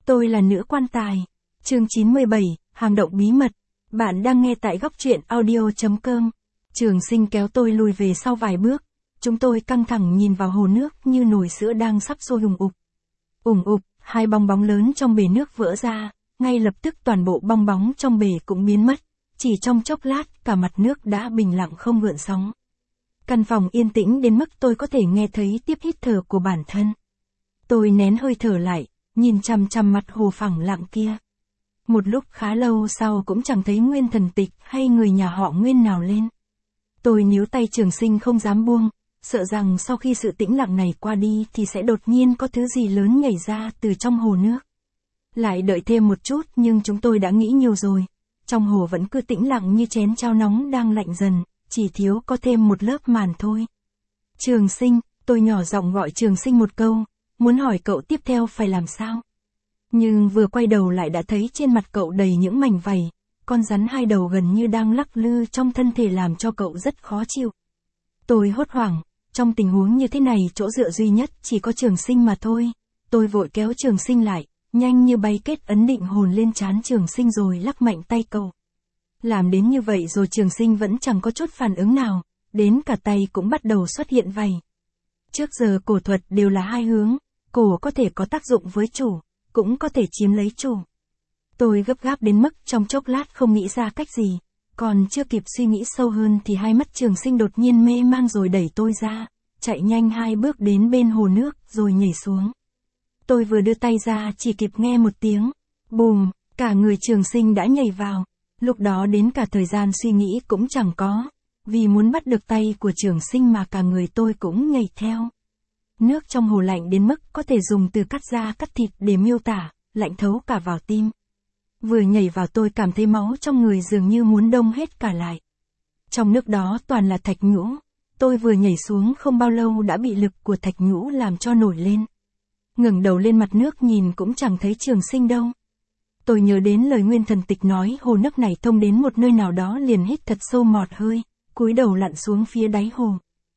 Tôi là nữ quan tài. Chương 97, hang động bí mật. Bạn đang nghe tại góc truyện audio.com. Trường Sinh kéo tôi lùi về sau vài bước. Chúng tôi căng thẳng nhìn vào hồ nước như nồi sữa đang sắp sôi ùng ục. Ùng ục, hai bong bóng lớn trong bể nước vỡ ra, ngay lập tức toàn bộ bong bóng trong bể cũng biến mất. Chỉ trong chốc lát, cả mặt nước đã bình lặng không gợn sóng. Căn phòng yên tĩnh đến mức tôi có thể nghe thấy tiếp hít thở của bản thân. Tôi nén hơi thở lại, nhìn chằm chằm mặt hồ phẳng lặng kia. Một lúc khá lâu sau cũng chẳng thấy Nguyên Thần Tịch hay người nhà họ Nguyên nào lên. Tôi níu tay Trường Sinh không dám buông, sợ rằng sau khi sự tĩnh lặng này qua đi thì sẽ đột nhiên có thứ gì lớn nhảy ra từ trong hồ nước. Lại đợi thêm một chút nhưng chúng tôi đã nghĩ nhiều rồi. Trong hồ vẫn cứ tĩnh lặng như chén chao nóng đang lạnh dần, chỉ thiếu có thêm một lớp màn thôi. Trường Sinh, tôi nhỏ giọng gọi Trường Sinh một câu, muốn hỏi cậu tiếp theo phải làm sao. Nhưng vừa quay đầu lại đã thấy trên mặt cậu đầy những mảnh vảy, con rắn hai đầu gần như đang lắc lư trong thân thể làm cho cậu rất khó chịu. Tôi hốt hoảng, trong tình huống như thế này chỗ dựa duy nhất chỉ có Trường Sinh mà thôi. Tôi vội kéo Trường Sinh lại, nhanh như bay kết ấn định hồn lên trán Trường Sinh rồi lắc mạnh tay cậu. Làm đến như vậy rồi Trường Sinh vẫn chẳng có chút phản ứng nào, đến cả tay cũng bắt đầu xuất hiện vảy. Trước giờ cổ thuật đều là hai hướng, cổ có thể có tác dụng với chủ, cũng có thể chiếm lấy chủ. Tôi gấp gáp đến mức trong chốc lát không nghĩ ra cách gì, còn chưa kịp suy nghĩ sâu hơn thì hai mắt Trường Sinh đột nhiên mê mang rồi đẩy tôi ra, chạy nhanh 2 bước đến bên hồ nước rồi nhảy xuống. Tôi vừa đưa tay ra chỉ kịp nghe một tiếng, bùm, cả người Trường Sinh đã nhảy vào. Lúc đó đến cả thời gian suy nghĩ cũng chẳng có, vì muốn bắt được tay của Trường Sinh mà cả người tôi cũng nhảy theo. Nước trong hồ lạnh đến mức có thể dùng từ cắt da cắt thịt để miêu tả, lạnh thấu cả vào tim. Vừa nhảy vào tôi cảm thấy máu trong người dường như muốn đông hết cả lại. Trong nước đó toàn là thạch nhũ, tôi vừa nhảy xuống không bao lâu đã bị lực của thạch nhũ làm cho nổi lên. Ngẩng đầu lên mặt nước nhìn cũng chẳng thấy Trường Sinh đâu. Tôi nhớ đến lời Nguyên Thần Tịch nói hồ nước này thông đến một nơi nào đó liền hít thật sâu mọt hơi, cúi đầu lặn xuống phía đáy hồ.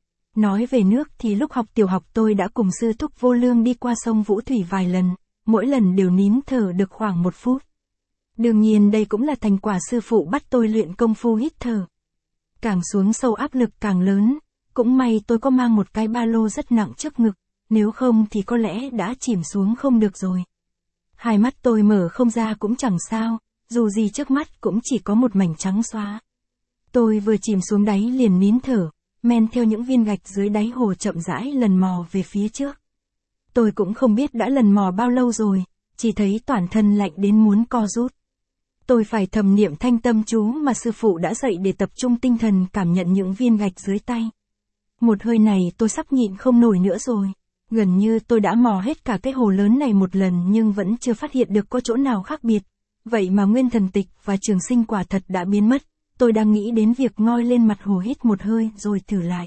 Nói về nước thì lúc học tiểu học tôi đã cùng sư thúc Vô Lương đi qua sông Vũ Thủy vài lần, mỗi lần đều nín thở được khoảng 1 phút. Đương nhiên đây cũng là thành quả sư phụ bắt tôi luyện công phu hít thở. Càng xuống sâu áp lực càng lớn, cũng may tôi có mang một cái ba lô rất nặng trước ngực, nếu không thì có lẽ đã chìm xuống không được rồi. Hai mắt tôi mở không ra cũng chẳng sao, dù gì trước mắt cũng chỉ có một mảnh trắng xóa. Tôi vừa chìm xuống đáy liền nín thở, men theo những viên gạch dưới đáy hồ chậm rãi lần mò về phía trước. Tôi cũng không biết đã lần mò bao lâu rồi, chỉ thấy toàn thân lạnh đến muốn co rút. Tôi phải thầm niệm thanh tâm chú mà sư phụ đã dạy để tập trung tinh thần cảm nhận những viên gạch dưới tay. Một hơi này tôi sắp nhịn không nổi nữa rồi. Gần như tôi đã mò hết cả cái hồ lớn này một lần nhưng vẫn chưa phát hiện được có chỗ nào khác biệt. Vậy mà Nguyên Thần Tịch và Trường Sinh quả thật đã biến mất. Tôi đang nghĩ đến việc ngoi lên mặt hồ hít một hơi rồi thử lại.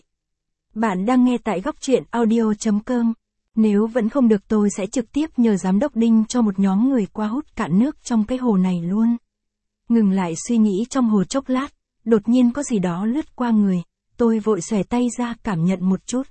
Bạn đang nghe tại góc truyện audio.com. Nếu vẫn không được tôi sẽ trực tiếp nhờ giám đốc Đinh cho một nhóm người qua hút cạn nước trong cái hồ này luôn. Ngừng lại suy nghĩ trong hồ chốc lát, đột nhiên có gì đó lướt qua người. Tôi vội xòe tay ra cảm nhận một chút.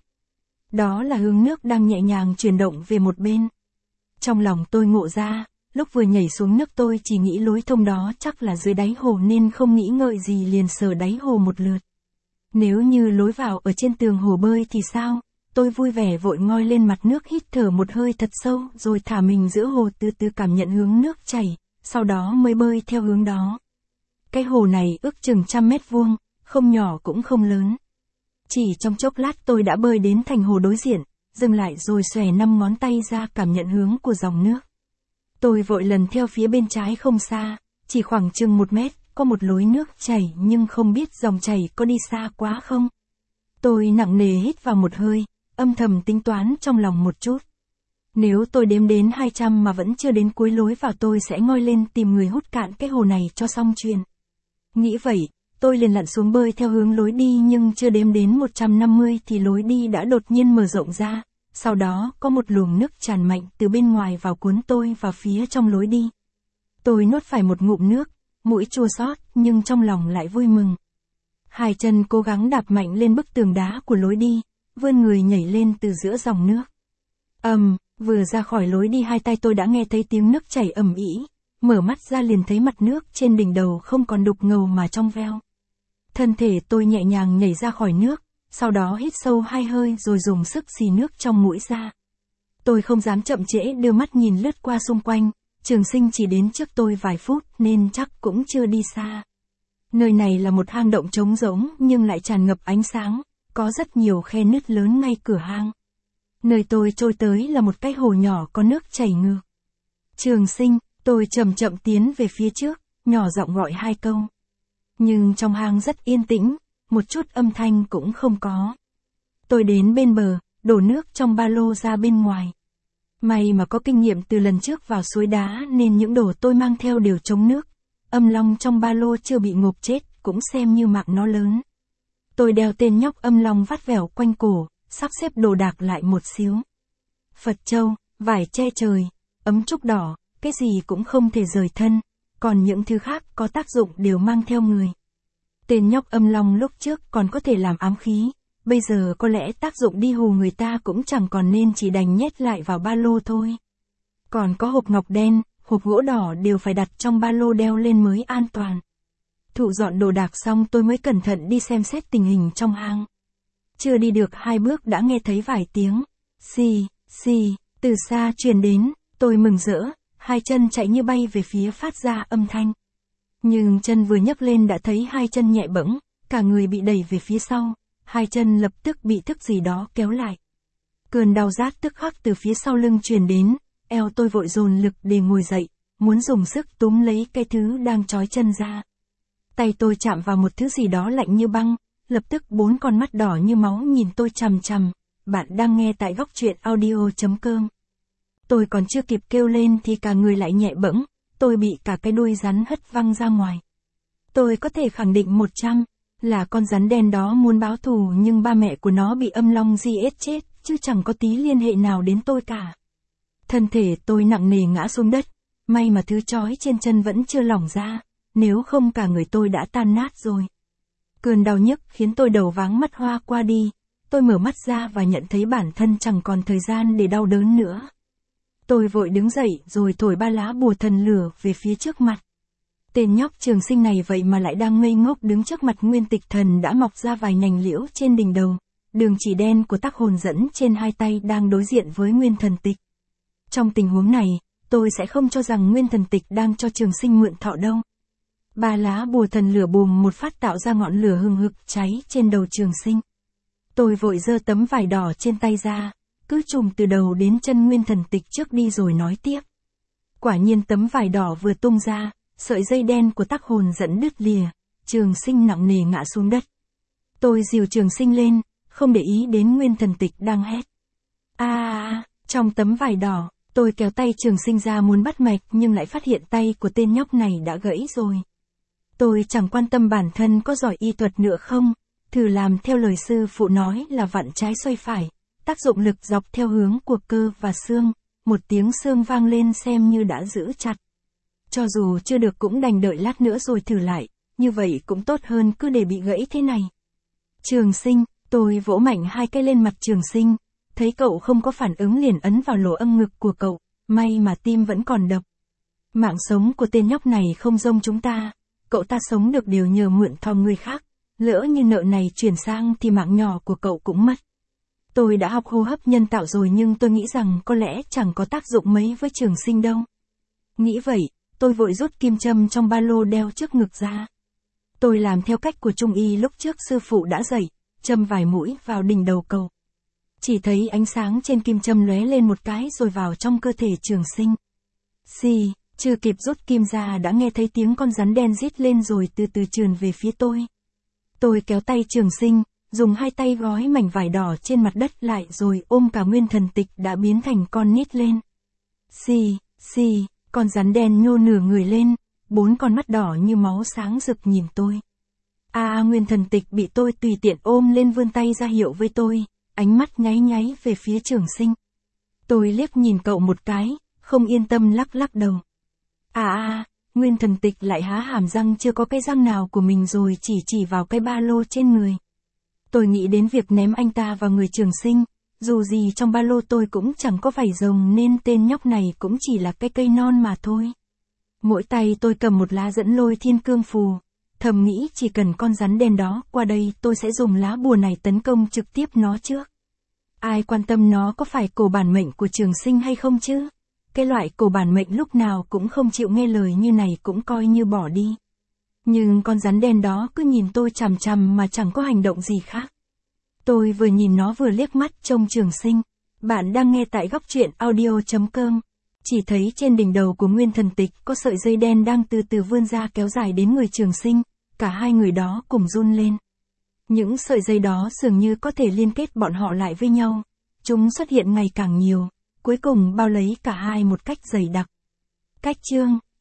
Đó là hướng nước đang nhẹ nhàng chuyển động về một bên. Trong lòng tôi ngộ ra, lúc vừa nhảy xuống nước tôi chỉ nghĩ lối thông đó chắc là dưới đáy hồ nên không nghĩ ngợi gì liền sờ đáy hồ một lượt. Nếu như lối vào ở trên tường hồ bơi thì sao? Tôi vui vẻ vội ngoi lên mặt nước hít thở một hơi thật sâu rồi thả mình giữa hồ từ từ cảm nhận hướng nước chảy, sau đó mới bơi theo hướng đó. Cái hồ này ước chừng 100 mét vuông, không nhỏ cũng không lớn. Chỉ trong chốc lát tôi đã bơi đến thành hồ đối diện, dừng lại rồi xòe 5 ngón tay ra cảm nhận hướng của dòng nước. Tôi vội lần theo phía bên trái không xa, chỉ khoảng chừng 1 mét, có một lối nước chảy nhưng không biết dòng chảy có đi xa quá không. Tôi nặng nề hít vào một hơi, âm thầm tính toán trong lòng một chút. Nếu tôi đếm đến 200 mà vẫn chưa đến cuối lối vào tôi sẽ ngoi lên tìm người hút cạn cái hồ này cho xong chuyện. Nghĩ vậy, tôi liền lặn xuống bơi theo hướng lối đi nhưng chưa đếm đến 150 thì lối đi đã đột nhiên mở rộng ra, sau đó có một luồng nước tràn mạnh từ bên ngoài vào cuốn tôi vào phía trong lối đi. Tôi nuốt phải một ngụm nước, mũi chua xót nhưng trong lòng lại vui mừng. Hai chân cố gắng đạp mạnh lên bức tường đá của lối đi, vươn người nhảy lên từ giữa dòng nước. Vừa ra khỏi lối đi hai tay tôi đã nghe thấy tiếng nước chảy ầm ĩ, mở mắt ra liền thấy mặt nước trên đỉnh đầu không còn đục ngầu mà trong veo. Thân thể tôi nhẹ nhàng nhảy ra khỏi nước, sau đó hít sâu 2 hơi rồi dùng sức xì nước trong mũi ra. Tôi không dám chậm trễ đưa mắt nhìn lướt qua xung quanh, Trường Sinh chỉ đến trước tôi vài phút nên chắc cũng chưa đi xa. Nơi này là một hang động trống rỗng nhưng lại tràn ngập ánh sáng, có rất nhiều khe nứt lớn ngay cửa hang. Nơi tôi trôi tới là một cái hồ nhỏ có nước chảy ngược. Trường Sinh, tôi chậm chậm tiến về phía trước, nhỏ giọng gọi 2 câu. Nhưng trong hang rất yên tĩnh, một chút âm thanh cũng không có. Tôi đến bên bờ, đổ nước trong ba lô ra bên ngoài. May mà có kinh nghiệm từ lần trước vào suối đá nên những đồ tôi mang theo đều chống nước. Âm long trong ba lô chưa bị ngộp chết, cũng xem như mạng nó lớn. Tôi đeo tên nhóc âm long vắt vẻo quanh cổ, sắp xếp đồ đạc lại một xíu. Phật châu, vải che trời, ấm trúc đỏ, cái gì cũng không thể rời thân, còn những thứ khác có tác dụng đều mang theo người. Tên nhóc âm long lúc trước còn có thể làm ám khí, bây giờ có lẽ tác dụng đi hù người ta cũng chẳng còn nên chỉ đành nhét lại vào ba lô thôi. Còn có hộp ngọc đen, hộp gỗ đỏ đều phải đặt trong ba lô đeo lên mới an toàn. Thu dọn đồ đạc xong tôi mới cẩn thận đi xem xét tình hình trong hang. Chưa đi được 2 bước đã nghe thấy vài tiếng xì, xì, từ xa truyền đến, tôi mừng rỡ, 2 chân chạy như bay về phía phát ra âm thanh. Nhưng chân vừa nhấc lên đã thấy 2 chân nhẹ bẫng, cả người bị đẩy về phía sau, 2 chân lập tức bị thức gì đó kéo lại. Cơn đau rát tức khắc từ phía sau lưng truyền đến, eo tôi vội dồn lực để ngồi dậy, muốn dùng sức túm lấy cái thứ đang trói chân ra. Tay tôi chạm vào một thứ gì đó lạnh như băng, lập tức 4 con mắt đỏ như máu nhìn tôi chằm chằm. Bạn đang nghe tại góc truyện audio.com. Tôi còn chưa kịp kêu lên thì cả người lại nhẹ bẫng, tôi bị cả cái đuôi rắn hất văng ra ngoài. Tôi có thể khẳng định 100 là con rắn đen đó muốn báo thù, nhưng ba mẹ của nó bị âm long giết chết, chứ chẳng có tí liên hệ nào đến tôi cả. Thân thể tôi nặng nề ngã xuống đất, may mà thứ trói trên chân vẫn chưa lỏng ra, nếu không cả người tôi đã tan nát rồi. Cơn đau nhức khiến tôi đầu váng mắt hoa qua đi, tôi mở mắt ra và nhận thấy bản thân chẳng còn thời gian để đau đớn nữa. Tôi vội đứng dậy rồi thổi 3 lá bùa thần lửa về phía trước mặt. Tên nhóc Trường Sinh này vậy mà lại đang ngây ngốc đứng trước mặt Nguyên Tịch Thần đã mọc ra vài nhành liễu trên đỉnh đầu. Đường chỉ đen của tác hồn dẫn trên 2 tay đang đối diện với Nguyên Thần Tịch. Trong tình huống này, tôi sẽ không cho rằng Nguyên Thần Tịch đang cho Trường Sinh mượn thọ đâu. 3 lá bùa thần lửa bùm một phát tạo ra ngọn lửa hừng hực cháy trên đầu Trường Sinh. Tôi vội giơ tấm vải đỏ trên tay ra, cứ trùm từ đầu đến chân Nguyên Thần Tịch trước đi rồi nói tiếp. Quả nhiên tấm vải đỏ vừa tung ra, sợi dây đen của tác hồn dẫn đứt lìa, Trường Sinh nặng nề ngã xuống đất. Tôi dìu Trường Sinh lên, không để ý đến Nguyên Thần Tịch đang hét. Trong tấm vải đỏ, tôi kéo tay Trường Sinh ra muốn bắt mạch nhưng lại phát hiện tay của tên nhóc này đã gãy rồi. Tôi chẳng quan tâm bản thân có giỏi y thuật nữa không, thử làm theo lời sư phụ nói là vặn trái xoay phải, tác dụng lực dọc theo hướng của cơ và xương, một tiếng xương vang lên xem như đã giữ chặt. Cho dù chưa được cũng đành đợi lát nữa rồi thử lại, như vậy cũng tốt hơn cứ để bị gãy thế này. Trường Sinh, tôi vỗ mạnh 2 cái lên mặt Trường Sinh, thấy cậu không có phản ứng liền ấn vào lỗ âm ngực của cậu, may mà tim vẫn còn đập. Mạng sống của tên nhóc này không giống chúng ta, cậu ta sống được đều nhờ mượn thò người khác, lỡ như nợ này chuyển sang thì mạng nhỏ của cậu cũng mất. Tôi đã học hô hấp nhân tạo rồi nhưng tôi nghĩ rằng có lẽ chẳng có tác dụng mấy với Trường Sinh đâu. Nghĩ vậy, tôi vội rút kim châm trong ba lô đeo trước ngực ra. Tôi làm theo cách của Trung y lúc trước sư phụ đã dạy, châm vài mũi vào đỉnh đầu cậu. Chỉ thấy ánh sáng trên kim châm lóe lên một cái rồi vào trong cơ thể Trường Sinh. Xì, chưa kịp rút kim ra đã nghe thấy tiếng con rắn đen rít lên rồi từ từ trườn về phía tôi. Tôi kéo tay Trường Sinh, dùng 2 tay gói mảnh vải đỏ trên mặt đất lại rồi ôm cả Nguyên Thần Tịch đã biến thành con nít lên. Xì, xì, con rắn đen nhô nửa người lên, 4 con mắt đỏ như máu sáng rực nhìn tôi. Nguyên Thần Tịch bị tôi tùy tiện ôm lên vươn tay ra hiệu với tôi, ánh mắt nháy nháy về phía Trường Sinh. Tôi liếc nhìn cậu một cái, không yên tâm lắc lắc đầu. Nguyên Thần Tịch lại há hàm răng chưa có cái răng nào của mình rồi chỉ vào cái ba lô trên người. Tôi nghĩ đến việc ném anh ta vào người Trường Sinh, Dù gì trong ba lô tôi cũng chẳng có vảy rồng nên tên nhóc này cũng chỉ là cái cây non mà thôi. Mỗi tay tôi cầm một lá dẫn lôi thiên cương phù. Thầm nghĩ chỉ cần con rắn đen đó qua đây tôi sẽ dùng lá bùa này tấn công trực tiếp nó trước. Ai quan tâm nó có phải cổ bản mệnh của Trường Sinh hay không chứ? Cái loại cổ bản mệnh lúc nào cũng không chịu nghe lời như này cũng coi như bỏ đi. Nhưng con rắn đen đó cứ nhìn tôi chằm chằm mà chẳng có hành động gì khác. Tôi vừa nhìn nó vừa liếc mắt trông Trường Sinh. Bạn đang nghe tại góc truyện audio.com. Chỉ thấy trên đỉnh đầu của Nguyên Thần Tịch có sợi dây đen đang từ từ vươn ra kéo dài đến người Trường Sinh. Cả hai người đó cùng run lên. Những sợi dây đó dường như có thể liên kết bọn họ lại với nhau. Chúng xuất hiện ngày càng nhiều, cuối cùng bao lấy cả hai một cách dày đặc. Cách chương